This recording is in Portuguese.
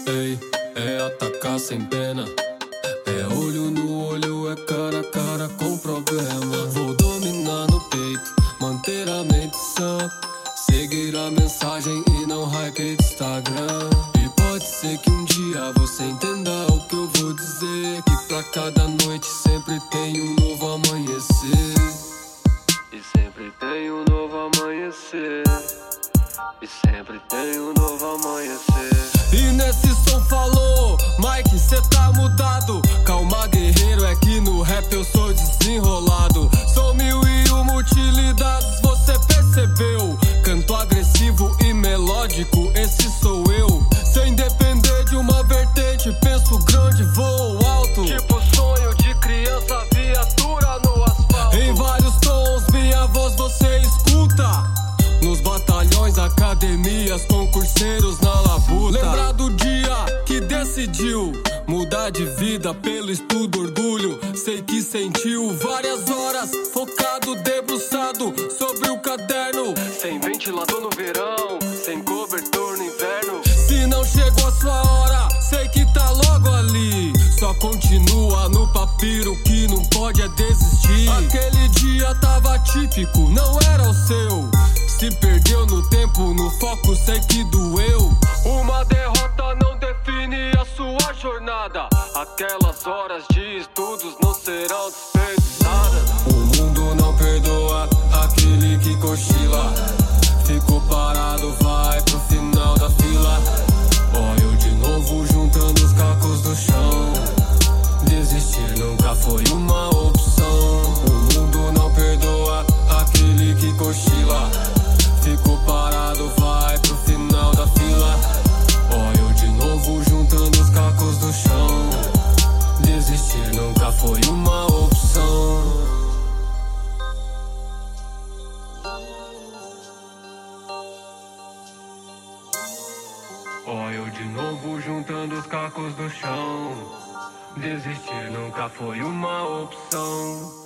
Ei, é atacar sem pena. É olho no olho, é cara a cara com problema. Vou dominar no peito, manter a mente sã, seguir a mensagem e não hype de Instagram. E pode ser que um dia você entenda o que eu vou dizer, que pra cada noite sempre tem um novo amanhecer. E sempre tem um novo amanhecer. E sempre tem um novo amanhecer. E nesse som falou, Mike, cê tá mudado. Calma, guerreiro, é que no rap eu sou desenrolado. Sou 1001 utilidades, você percebeu? Canto agressivo e melódico, esse sou eu. Sem depender de uma vertente, penso grande, voo alto. Tipo sonho de criança, viatura no asfalto. Em vários tons, minha voz você escuta. Nos batalhões, academias, concurseiros na labuta. Lembrar do dia que decidiu mudar de vida pelo estudo, orgulho. Sei que sentiu várias horas focado, debruçado sobre o caderno. Sem ventilador no verão, sem cobertor no inverno. Se não chegou a sua hora, sei que tá logo ali. Só continua no papiro, que não pode é desistir. Aquele dia tava típico, não era o seu. Se perdeu no tempo, no foco, sei que doeu. Uma derrota não define a sua jornada. Aquelas horas de estudos não serão desperdiçadas. O mundo não perdoa aquele que cochila. Ficou parado, vai pro final da fila. Ó, eu de novo juntando os cacos do chão. Desistir nunca foi uma opção. O mundo não perdoa aquele que cochila. Ficou parado, vai pro final da fila. Ó, eu de novo juntando os cacos do chão. Desistir nunca foi uma opção. Ó, eu de novo juntando os cacos do chão. Desistir nunca foi uma opção.